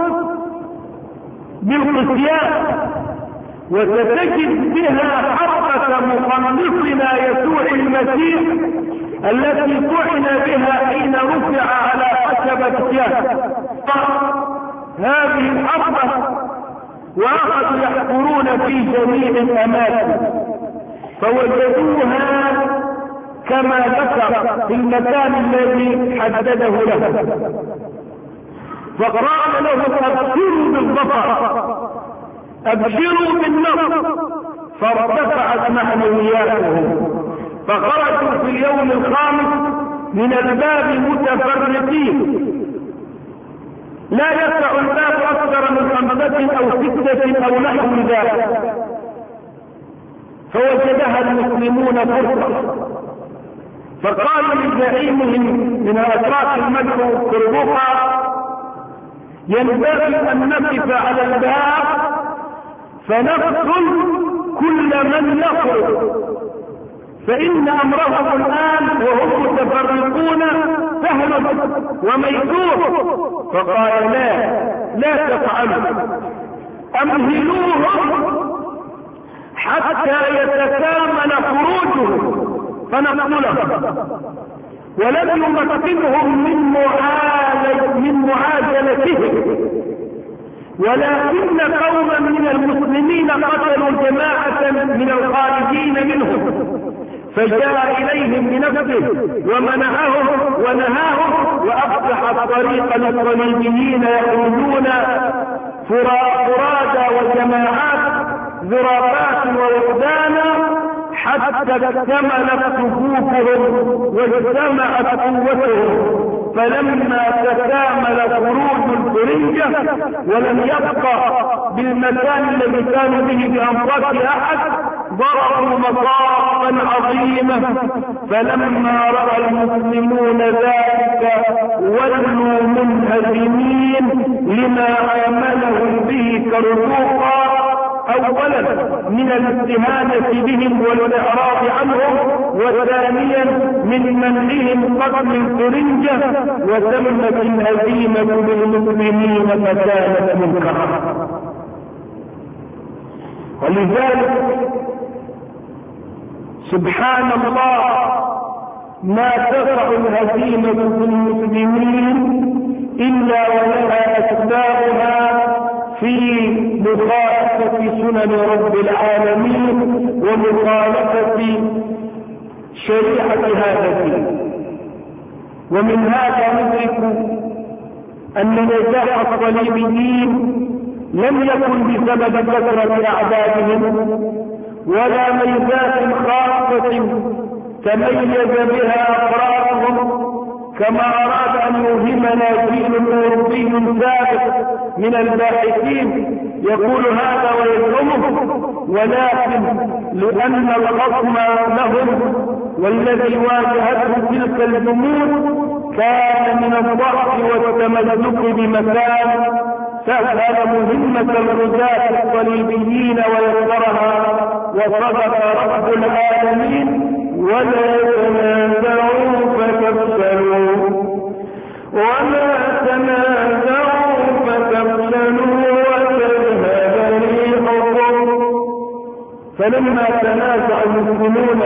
بالقسيان، وستجد بها حرقة مخلصنا يسوع المسيح التي طحن بها حين رفع على خشبة الشام. هذه الحرقة وأخذوا يحفرون في جميع الأماكن فوجدوها كما ذكر في المكان الذي حدده له، فقال له: أبشروا بالظفر، أبشروا بالنصر. فارتفعت معنوياتهم، فخرجوا في اليوم الخامس من الباب متفرقين، لا يسع الباب أكثر من 5 أو 6 أو نحو ذلك. فوجدها المسلمون فرصة، فقالوا لزعيمهم من أتراك المدعو كربوقا: ينبغي أن نقف على الباب فنقتل كل من يخرج، فإن أمرهم الآن وهم متفرقون سهل وميسور. فقال: لا تفعلوا، أمهلوهم حتى يتكامل خروجهم فنقتلهم. ولم يمكنهم من معاجلتهم، ولكن قوما من المسلمين قتلوا جماعة من الخارجين منهم، فجاء إليهم بنفسه ومنعهم ونهاهم، وأفتح الطريق للصليبيين يخرجون فرادى وجماعات ذرابات ووحدانا حتى اكتملت صفوفهم واجتمعت قوتهم. فلما تكامل خروج الفرنجة ولم يبقى بالمكان الذي كانوا به بأنفاس أحد، ضربوا مطاقا عظيمة. فلما رأى المسلمون ذلك ولوا منهزمين لما عاملهم به كربوقا، أولا من الاستهانة بهم والإعراض عنهم، وثانيا من منعهم قتل الفرنجة، وتمت الهزيمة للمسلمين فكانت منكرا. ولذلك سبحان الله ما تقع الهزيمة في المسلمين إلا ولها أسبابها في مخالفة سنن رب العالمين ومخالفة شريعة هذا الدين. ومن هذا ندرك أن نجاح الصليبيين لم يكن بسبب كثرة أعدادهم ولا ميزات خاصة تميز بها أفرادهم كما أراد أن يوهمنا جيل أوروبي سابق من الباحثين يقول هذا ويزعمه، ولكن لأن الخصم لهم والذي واجهته تلك الجمود كان من الضعف والتمزق بمكان سهل مهمة الرجال الصليبيين ويسرها، وصدق رب العالمين ولا تنازعوا فتفشلوا وتذهب ريحكم. فلما تنازع المسلمون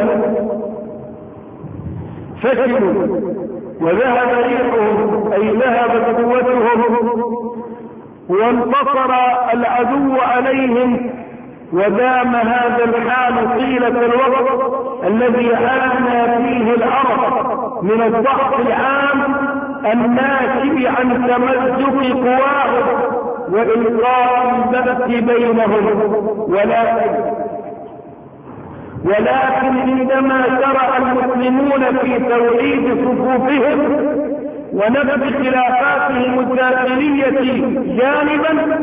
فشلوا وذهب ريحهم أي ذهبت قوتهم وانتصر العدو عليهم، ودام هذا الحال طيلة الوقت الذي عانى فيه العرب من الضعف العام الناشئ عن تمزق قواهم وإلقاء البأس بينهم. ولكن عندما شرع المسلمون في توحيد صفوفهم ونبذ خلافاتهم الداخلية جانبا،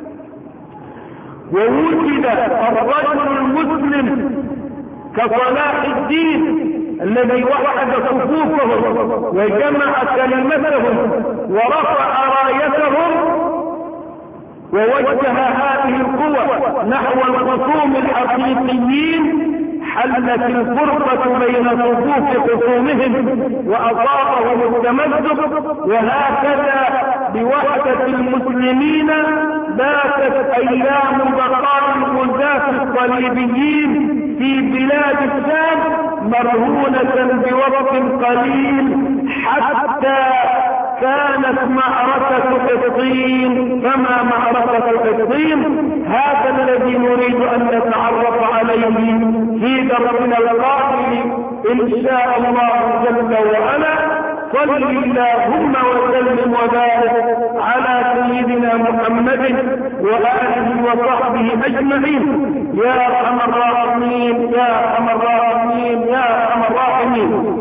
ووجد الرجل المسلم كصلاح الدين الذي وحد صفوفهم وجمع كلمتهم ورفع رايتهم ووجه هذه القوى نحو الخصوم الحقيقيين، حلت الفرقة بين صفوف خصومهم وأصابهم التمزق. وهكذا بوحدة المسلمين باتت أيام بقاء الغزاة الصليبيين في بلاد الشام مرهونة بوقت قليل حتى كانت معركة حطين كما معركة حطين. هذا الذي نريد أن نتعرف عليه في درسنا القادم إن شاء الله جل وعلا. صل اللهم وسلم وبارك على سيدنا محمد وآله وصحبه أجمعين يا أرحم الراحمين يا أرحم الراحمين يا أرحم الراحمين.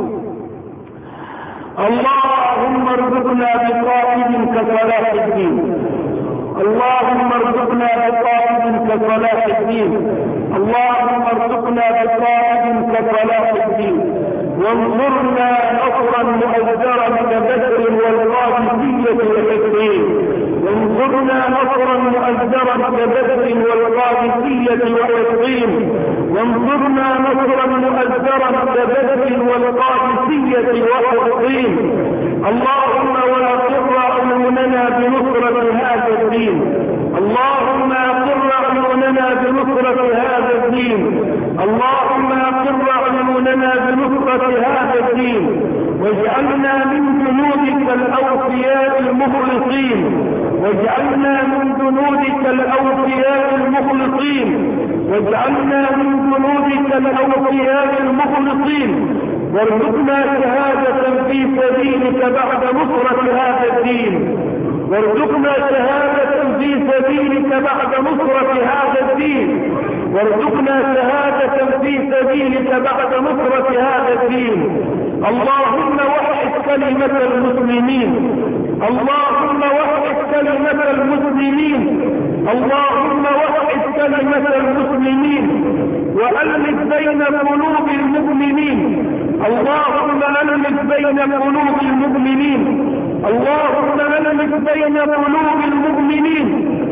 اللهم ارزقنا بقائد كصلاح الدين، اللهم ارزقنا بقائد كصلاح الدين، اللهم ارزقنا بقائد كصلاح الدين، وانصرنا نصرا مؤزرا كبدر والقادسية والحسين، وانصرنا نصرا مؤزرا كبدر والقادسية والحسين، وانصرنا نصرا مؤزرا كبدر والقادسية والحسين. اللهم ولا تقر عيوننا بنصرة هذا الدين، اللهم اقر عيوننا بنصرة هذا الدين، اللهم اقر عيوننا بنصرة هذا الدين، واجعلنا من جنودك الأوفياء المخلصين، واجعلنا من جنودك الأوفياء المخلصين، واجعلنا من جنودك الأوفياء المخلصين، وارزقنا شهادة في سبيلك بعد نصرة هذا الدين، وارزقنا شهادة في سبيلك بعد نصرة هذا الدين، وارزقنا شهادة في سبيلك بعد نصرة هذا الدين. اللهم وحد كلمة المسلمين، اللهم وحد كلمة المسلمين، اللهم وحد كلمة المسلمين وألف بين قلوب المؤمنين، اللهم ألف بين قلوب المؤمنين، اللهم ألف بين قلوب المؤمنين.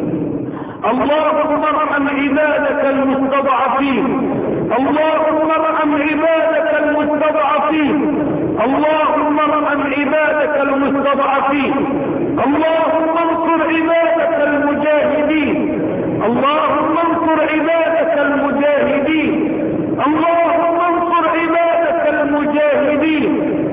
اللهم ارحم عبادك المستضعفين، اللهم ارحم عبادك المستضعفين، اللهم ارحم عبادك المستضعفين، اللهم انصر عبادك المجاهدين، اللهم انصر عبادك المجاهدين، اللهم انصر عبادك المجاهدين،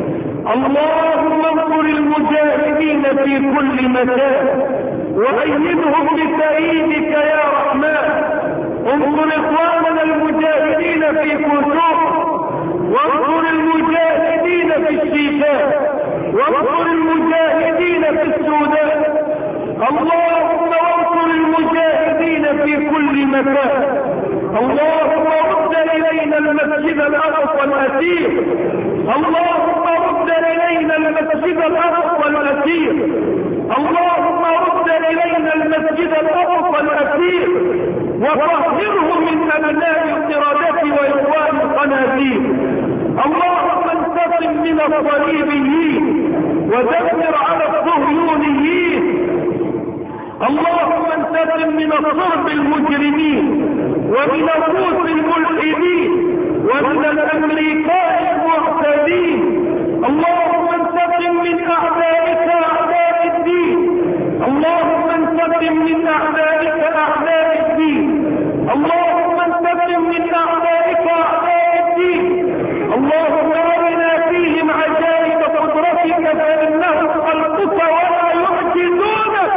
اللهم انصر المجاهدين في كل مكان وأيدهم بتأييدك يا رحمن. انصر إخواننا المجاهدين في كسوف، وانصر المجاهدين في الشيشان، وانصر المجاهدين في السودان، اللهم وانصر المجاهدين في كل مكان، اللهم رد إلينا المسجد الأقصى الأثير، اللهم رد إلينا المسجد الأقصى الأثير، اللهم رد إلينا المسجد الأقصى الأثير وطهره من أبناء القردة وإخوان الخنازير. اللهم انتقم من الصليبيين ودمر على الصهيونيين. اللهم انتقم من الصرب المجرمين ومن الروس الملحدين ومن الأمريكان المعتدين. اللهم انتقم من أعدائك أعداء الدين، اللهم انتقم من أعدائك أعداء الدين، اللهم انتقم من أعدائك أعداء الدين. اللهم أرنا فيهم عجائب قدرتك فإنهم خلقك ولا يعجزونك.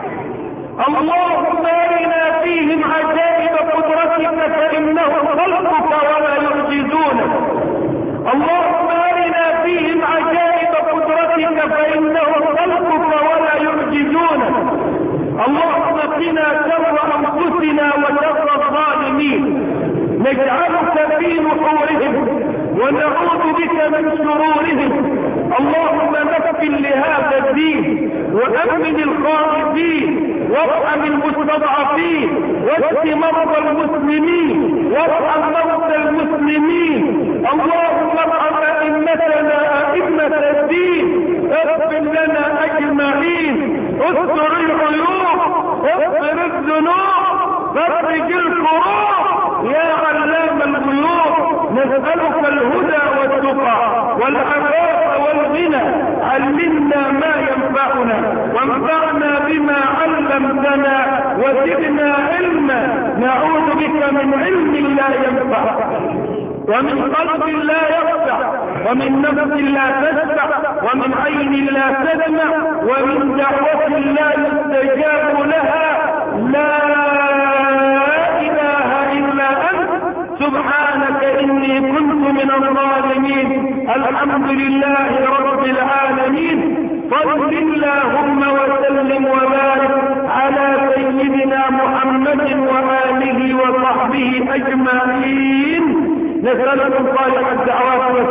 اللهم أرنا فيهم عجائب قدرتك فإنهم خلقك ولا يعجزونك. اللهم أرنا فيهم عجائب قدرتك فإنهم خلقك ولا يعجزونك. اللهم قنا شر أنفسنا وشر الظالمين، نجعلك في نحورهم ونعوذ بك من شرورهم. اللهم مكن لهذا الدين وأمن الخائفين وارحم المستضعفين واشف مرضى المسلمين وارحم موتى المسلمين. اللهم ارحم أئمتنا أئمة الدين، اغفر لنا أجمعين، استر العيوب، اغفر الذنوب، فرج الكروب يا علام الغيوب. نسألك الهدى والتقى والعفاف والغنى. علمنا ما ينفعنا وانفعنا بما علمتنا وزدنا علما. نعوذ بك من علم لا ينفع ومن قلب لا يخشع ومن نفس لا تشبع ومن عين لا تدمع ومن دعوة لا يستجاب لها. لا إله إلا أنت سبحانك إني كنت من الظالمين. الحمد لله رب العالمين. صل اللهم وسلم وبارك على سيدنا محمد وآله وصحبه أجمعين. نسألكم صالح الدعوات